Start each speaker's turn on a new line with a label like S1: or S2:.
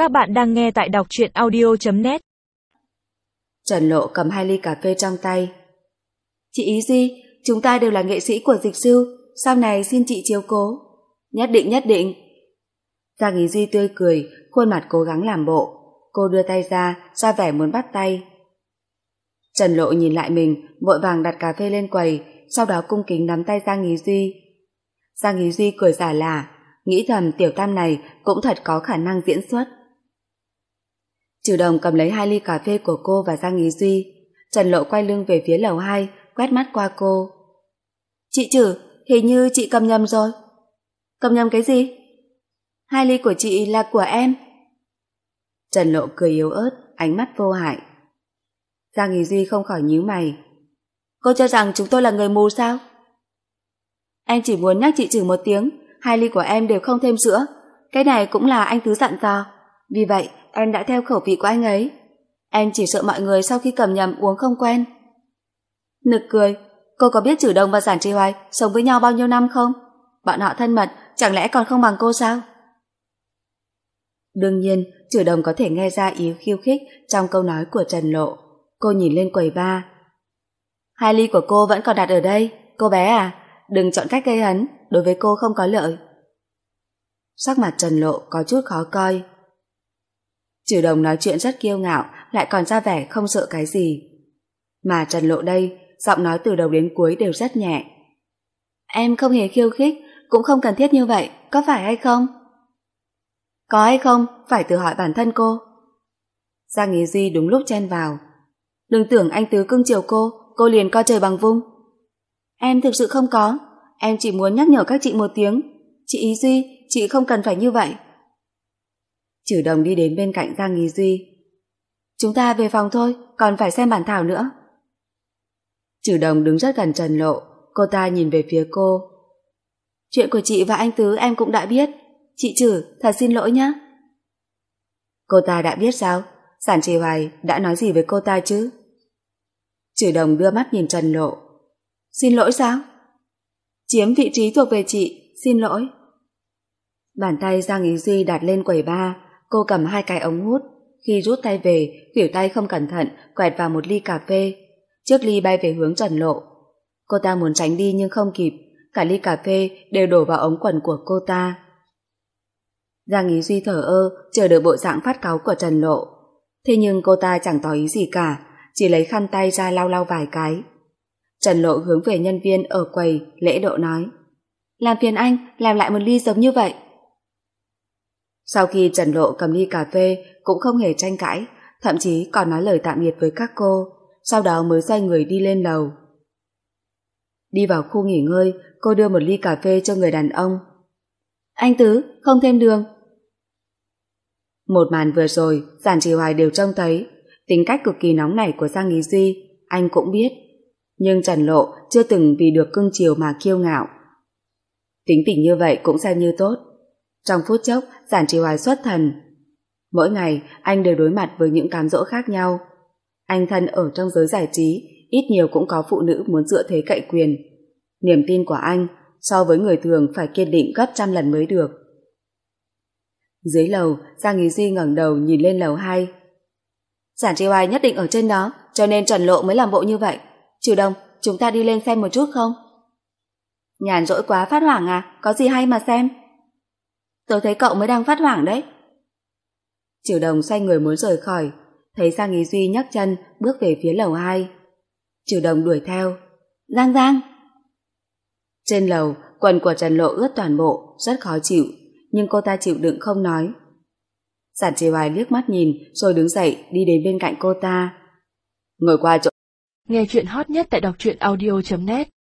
S1: Các bạn đang nghe tại đọc truyện audio.net.
S2: Trần Lộ cầm 2 ly cà phê trong tay. Chị Ý Duy, chúng ta đều là nghệ sĩ của Dịch Sư, sau này xin chị chiếu cố. Nhất định, nhất định. Giang Ý Duy tươi cười, khuôn mặt cố gắng làm bộ. Cô đưa tay ra vẻ muốn bắt tay. Trần Lộ nhìn lại mình, vội vàng đặt cà phê lên quầy, sau đó cung kính nắm tay Giang Ý Duy. Giang Ý Duy cười giả lả, nghĩ thầm tiểu tam này cũng thật có khả năng diễn xuất. Trừ Đồng cầm lấy 2 ly cà phê của cô và Giang Ý Duy. Trần Lộ quay lưng về phía lầu 2, quét mắt qua cô. Chị Trừ, hình như chị cầm nhầm rồi. Cầm nhầm cái gì? 2 ly của chị là của em. Trần Lộ cười yếu ớt, ánh mắt vô hại. Giang Ý Duy không khỏi nhíu mày. Cô cho rằng chúng tôi là người mù sao? Em chỉ muốn nhắc chị Trừ một tiếng, 2 ly của em đều không thêm sữa. Cái này cũng là anh Tứ dặn dò. Vì vậy, em đã theo khẩu vị của anh ấy. Em chỉ sợ mọi người sau khi cầm nhầm uống không quen. Nực cười, cô có biết Trừ Đồng và Giản Trì Hoài sống với nhau bao nhiêu năm không? Bọn họ thân mật, chẳng lẽ còn không bằng cô sao? Đương nhiên, Trừ Đồng có thể nghe ra ý khiêu khích trong câu nói của Trần Lộ. Cô nhìn lên quầy bar. 2 ly của cô vẫn còn đặt ở đây. Cô bé à, đừng chọn cách gây hấn, đối với cô không có lợi. Sắc mặt Trần Lộ có chút khó coi. Trừ Đồng nói chuyện rất kiêu ngạo, lại còn ra vẻ không sợ cái gì. Mà Trần Lộ đây, giọng nói từ đầu đến cuối đều rất nhẹ. Em không hề khiêu khích, cũng không cần thiết như vậy, có phải hay không? Có hay không, phải tự hỏi bản thân cô. Giang Ý Duy đúng lúc chen vào. Đừng tưởng anh Tứ cưng chiều cô liền coi trời bằng vung. Em thực sự không có, em chỉ muốn nhắc nhở các chị một tiếng. Chị Ý Duy, chị không cần phải như vậy. Trừ Đồng đi đến bên cạnh Giang Ý Duy. Chúng ta về phòng thôi, còn phải xem bản thảo nữa. Trừ Đồng đứng rất gần Trần Lộ, cô ta nhìn về phía cô. Chuyện của chị và anh Tứ em cũng đã biết. Chị Trừ, thật xin lỗi nhé. Cô ta đã biết sao? Giản Trì Hoài đã nói gì với cô ta chứ? Trừ Đồng đưa mắt nhìn Trần Lộ. Xin lỗi sao? Chiếm vị trí thuộc về chị, xin lỗi. Bàn tay Giang Ý Duy đặt lên quầy bar, cô cầm 2 cái ống hút. Khi rút tay về, khuỷu tay không cẩn thận quẹt vào một ly cà phê. Chiếc ly bay về hướng Trần Lộ. Cô ta muốn tránh đi nhưng không kịp, cả ly cà phê đều đổ vào ống quần của cô ta. Giang Ý Duy thở ơ, chờ đợi bộ dạng phát cáu của Trần Lộ. Thế nhưng cô ta chẳng tỏ ý gì cả, chỉ lấy khăn tay ra lau lau vài cái. Trần Lộ hướng về nhân viên ở quầy, lễ độ nói. Làm phiền anh, làm lại một ly giống như vậy. Sau khi Trần Lộ cầm ly cà phê, cũng không hề tranh cãi, thậm chí còn nói lời tạm biệt với các cô, sau đó mới xoay người đi lên lầu. Đi vào khu nghỉ ngơi, cô đưa một ly cà phê cho người đàn ông. Anh Tứ, không thêm đường. Một màn vừa rồi, Giản Trì Hoài đều trông thấy. Tính cách cực kỳ nóng nảy của Giang Ý Duy, anh cũng biết. Nhưng Trần Lộ chưa từng vì được cưng chiều mà kiêu ngạo. Tính tình như vậy cũng xem như tốt. Trong phút chốc, Giản Trì Hoài xuất thần. Mỗi ngày, anh đều đối mặt với những cám dỗ khác nhau. Anh thân ở trong giới giải trí, ít nhiều cũng có phụ nữ muốn dựa thế cậy quyền. Niềm tin của anh, so với người thường phải kiên định gấp 100 lần mới được. Dưới lầu, Giang Ý Duy ngẩng đầu nhìn lên lầu 2. Giản Trì Hoài nhất định ở trên đó, cho nên Trần Lộ mới làm bộ như vậy. Trừ Đồng, chúng ta đi lên xem một chút không? Nhàn rỗi quá phát hoảng à, có gì hay mà xem? Tôi thấy cậu mới đang phát hoảng đấy. Trừ Đồng xoay người muốn rời khỏi, thấy Giang Ý Duy nhấc chân bước về phía lầu 2. Trừ Đồng đuổi theo. Giang Giang! Trên lầu, quần của Trần Lộ ướt toàn bộ, rất khó chịu, nhưng cô ta chịu đựng không nói. Giản Trì Hoài liếc mắt nhìn rồi đứng dậy đi đến bên cạnh cô ta. Ngồi qua chỗ.
S1: Nghe chuyện hot nhất tại đọc truyện audio.net